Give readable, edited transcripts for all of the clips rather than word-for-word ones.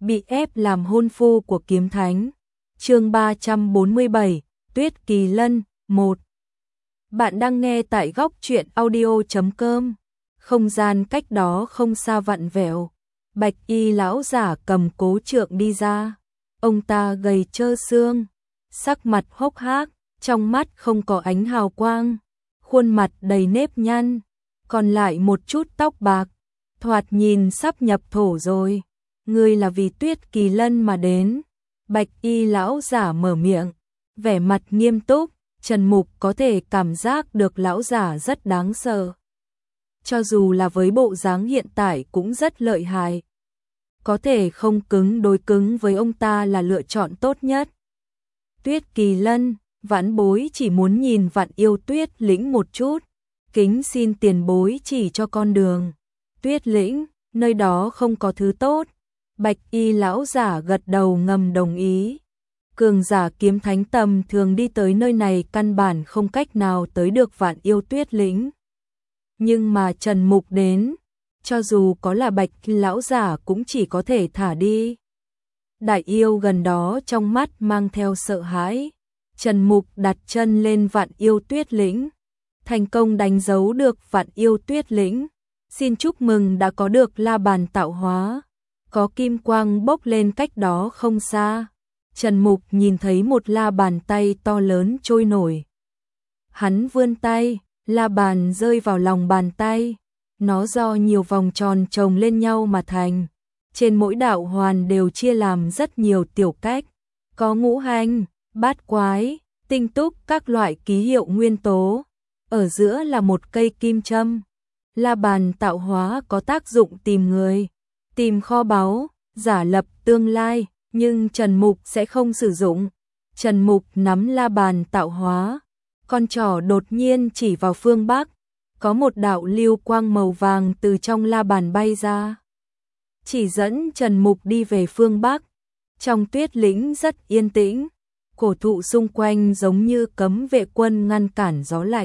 bị ép làm hôn phu của kiếm thánh. Chương 347, Tuyết Kỳ Lân 1. Bạn đang nghe tại góc truyện audio.com. Không gian cách đó không xa vặn vẹo. Bạch y lão giả cầm cố trượng đi ra. Ông ta gầy trơ xương, sắc mặt hốc hác, trong mắt không có ánh hào quang, khuôn mặt đầy nếp nhăn, còn lại một chút tóc bạc, thoạt nhìn sắp nhập thổ rồi. Ngươi là vì Tuyết Kỳ Lân mà đến. Bạch y lão giả mở miệng, vẻ mặt nghiêm túc. Trần Mục có thể cảm giác được lão giả rất đáng sợ. Cho dù là với bộ dáng hiện tại cũng rất lợi hại. Có thể không cứng đối cứng với ông ta là lựa chọn tốt nhất. Tuyết Kỳ Lân, vãn bối chỉ muốn nhìn Vạn Yêu Tuyết lĩnh một chút, kính xin tiền bối chỉ cho con đường. Tuyết lĩnh, nơi đó không có thứ tốt. Bạch y lão giả gật đầu ngầm đồng ý. Cường giả kiếm thánh tầm thường đi tới nơi này căn bản không cách nào tới được Vạn Yêu Tuyết lĩnh. Nhưng mà Trần Mục đến, cho dù có là Bạch lão giả cũng chỉ có thể thả đi. Đại yêu gần đó trong mắt mang theo sợ hãi. Trần Mục đặt chân lên Vạn Yêu Tuyết lĩnh, thành công đánh dấu được Vạn Yêu Tuyết lĩnh. Xin chúc mừng đã có được la bàn tạo hóa. Có kim quang bốc lên cách đó không xa. Trần Mục nhìn thấy một la bàn tay to lớn trôi nổi. Hắn vươn tay, la bàn rơi vào lòng bàn tay. Nó do nhiều vòng tròn chồng lên nhau mà thành. Trên mỗi đạo hoàn đều chia làm rất nhiều tiểu cách. Có ngũ hành, bát quái, tinh túc các loại ký hiệu nguyên tố. Ở giữa là một cây kim châm. La bàn tạo hóa có tác dụng tìm người, tìm kho báu, giả lập tương lai. Nhưng Trần Mục sẽ không sử dụng. Trần Mục nắm la bàn tạo hóa. Con trỏ đột nhiên chỉ vào phương Bắc. Có một đạo lưu quang màu vàng từ trong la bàn bay ra. Chỉ dẫn Trần Mục đi về phương Bắc. Trong tuyết lĩnh rất yên tĩnh. Cổ thụ xung quanh giống như cấm vệ quân ngăn cản gió lạnh.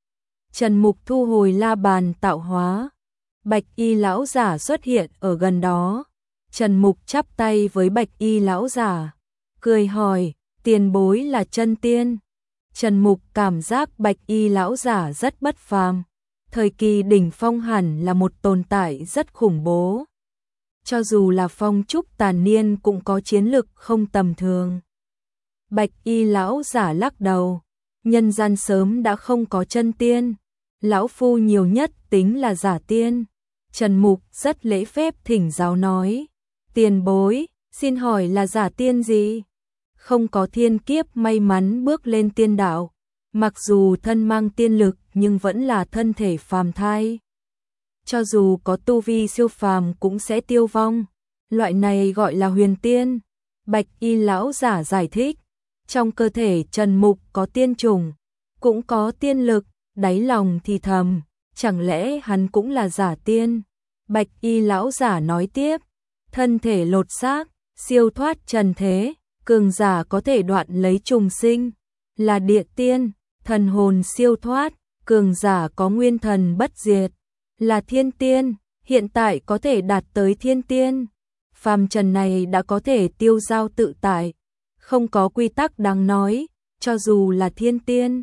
Trần Mục thu hồi la bàn tạo hóa. Bạch y lão giả xuất hiện ở gần đó. Trần Mục chắp tay với Bạch y lão giả, cười hỏi, tiền bối là chân tiên. Trần Mục cảm giác Bạch y lão giả rất bất phàm. Thời kỳ đỉnh phong hẳn là một tồn tại rất khủng bố. Cho dù là phong trúc tàn niên cũng có chiến lực không tầm thường. Bạch y lão giả lắc đầu, nhân gian sớm đã không có chân tiên. Lão phu nhiều nhất tính là giả tiên. Trần Mục rất lễ phép thỉnh giáo nói. Tiền bối, xin hỏi là giả tiên gì? Không có thiên kiếp may mắn bước lên tiên đạo. Mặc dù thân mang tiên lực nhưng vẫn là thân thể phàm thai. Cho dù có tu vi siêu phàm cũng sẽ tiêu vong. Loại này gọi là huyền tiên. Bạch y lão giả giải thích. Trong cơ thể Trần Mục có tiên trùng, cũng có tiên lực, đáy lòng thì thầm. Chẳng lẽ hắn cũng là giả tiên? Bạch y lão giả nói tiếp. Thân thể lột xác, siêu thoát trần thế, cường giả có thể đoạn lấy trùng sinh, là địa tiên, thần hồn siêu thoát, cường giả có nguyên thần bất diệt, là thiên tiên, hiện tại có thể đạt tới thiên tiên. Phàm trần này đã có thể tiêu dao tự tại, không có quy tắc đáng nói, cho dù là thiên tiên,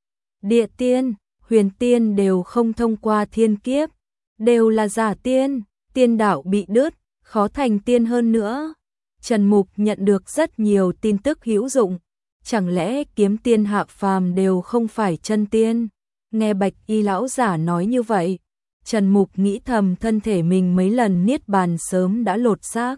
địa tiên, huyền tiên đều không thông qua thiên kiếp, đều là giả tiên, tiên đạo bị đứt. Khó thành tiên hơn nữa. Trần Mục nhận được rất nhiều tin tức hữu dụng. Chẳng lẽ kiếm tiên hạ phàm đều không phải chân tiên? Nghe Bạch y lão giả nói như vậy, Trần Mục nghĩ thầm thân thể mình mấy lần niết bàn sớm đã lột xác.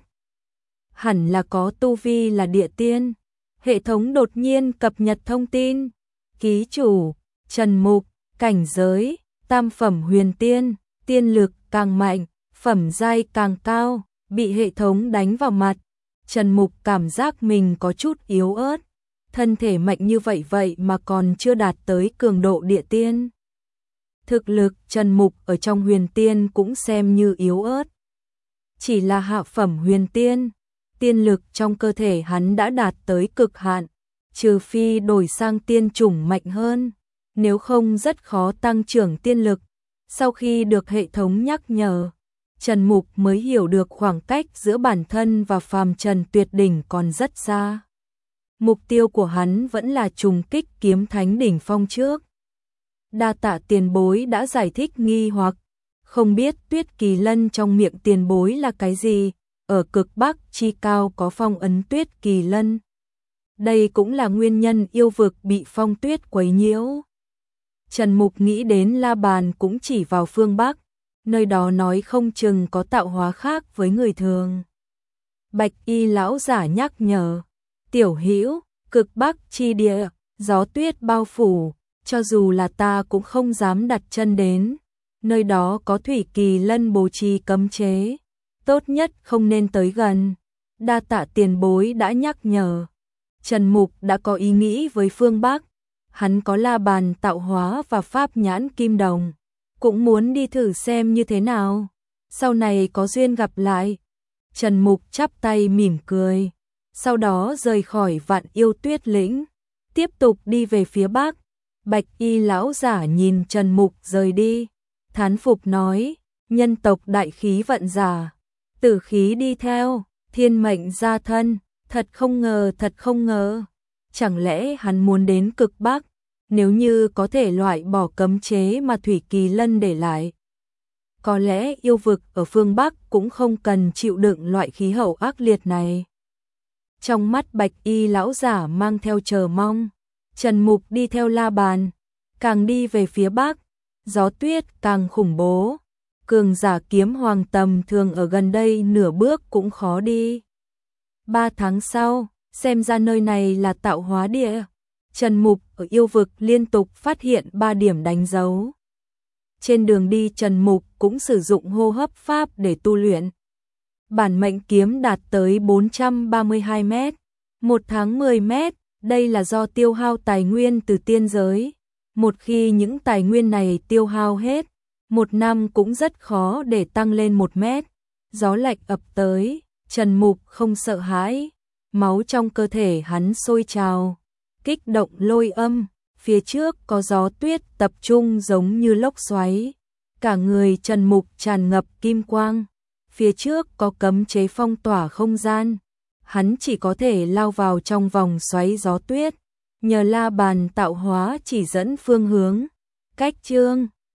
Hẳn là có tu vi là địa tiên. Hệ thống đột nhiên cập nhật thông tin. Ký chủ, Trần Mục, cảnh giới, tam phẩm huyền tiên, tiên lực càng mạnh, phẩm giai càng cao. Bị hệ thống đánh vào mặt, Trần Mục cảm giác mình có chút yếu ớt. Thân thể mạnh như vậy mà còn chưa đạt tới cường độ địa tiên. Thực lực Trần Mục ở trong huyền tiên cũng xem như yếu ớt. Chỉ là hạ phẩm huyền tiên, tiên lực trong cơ thể hắn đã đạt tới cực hạn. Trừ phi đổi sang tiên chủng mạnh hơn, nếu không rất khó tăng trưởng tiên lực. Sau khi được hệ thống nhắc nhở, Trần Mục mới hiểu được khoảng cách giữa bản thân và phàm trần tuyệt đỉnh còn rất xa. Mục tiêu của hắn vẫn là trùng kích kiếm thánh đỉnh phong trước. Đa tạ tiền bối đã giải thích nghi hoặc, không biết Tuyết Kỳ Lân trong miệng tiền bối là cái gì, ở cực Bắc chi cao có phong ấn Tuyết Kỳ Lân. Đây cũng là nguyên nhân yêu vực bị phong tuyết quấy nhiễu. Trần Mục nghĩ đến La Bàn cũng chỉ vào phương Bắc, nơi đó nói không chừng có tạo hóa khác với người thường. Bạch y lão giả nhắc nhở, tiểu hữu, cực Bắc chi địa, gió tuyết bao phủ, cho dù là ta cũng không dám đặt chân đến. Nơi đó có Thủy Kỳ Lân bố trí cấm chế, tốt nhất không nên tới gần. Đa tạ tiền bối đã nhắc nhở. Trần Mục đã có ý nghĩ với phương Bắc, hắn có La Bàn tạo hóa và pháp nhãn kim đồng, cũng muốn đi thử xem như thế nào, sau này có duyên gặp lại. Trần Mục chắp tay mỉm cười, sau đó rời khỏi Vạn Yêu Tuyết Lĩnh, tiếp tục đi về phía Bắc. Bạch y lão giả nhìn Trần Mục rời đi, thán phục nói, nhân tộc đại khí vận giả, tử khí đi theo, thiên mệnh gia thân, thật không ngờ, thật không ngờ. Chẳng lẽ hắn muốn đến cực Bắc, nếu như có thể loại bỏ cấm chế mà Thủy Kỳ Lân để lại. Có lẽ yêu vực ở phương Bắc cũng không cần chịu đựng loại khí hậu ác liệt này. Trong mắt bạch y lão giả mang theo chờ mong, Trần Mục đi theo La Bàn, càng đi về phía Bắc, gió tuyết càng khủng bố. Cường giả kiếm hoàng tầm thường ở gần đây nửa bước cũng khó đi. 3 tháng sau, xem ra nơi này là tạo hóa địa. Trần Mục ở yêu vực liên tục phát hiện 3 điểm đánh dấu. Trên đường đi Trần Mục cũng sử dụng hô hấp pháp để tu luyện. Bản mệnh kiếm đạt tới 432 mét, 1 tháng 10 mét, đây là do tiêu hao tài nguyên từ tiên giới. Một khi những tài nguyên này tiêu hao hết, 1 năm cũng rất khó để tăng lên 1 mét. Gió lạnh ập tới, Trần Mục không sợ hãi, máu trong cơ thể hắn sôi trào, kích động lôi âm, phía trước có gió tuyết tập trung giống như lốc xoáy. Cả người Trần Mục tràn ngập kim quang, phía trước có cấm chế phong tỏa không gian, hắn chỉ có thể lao vào trong vòng xoáy gió tuyết, nhờ La Bàn tạo hóa chỉ dẫn phương hướng. Cách chương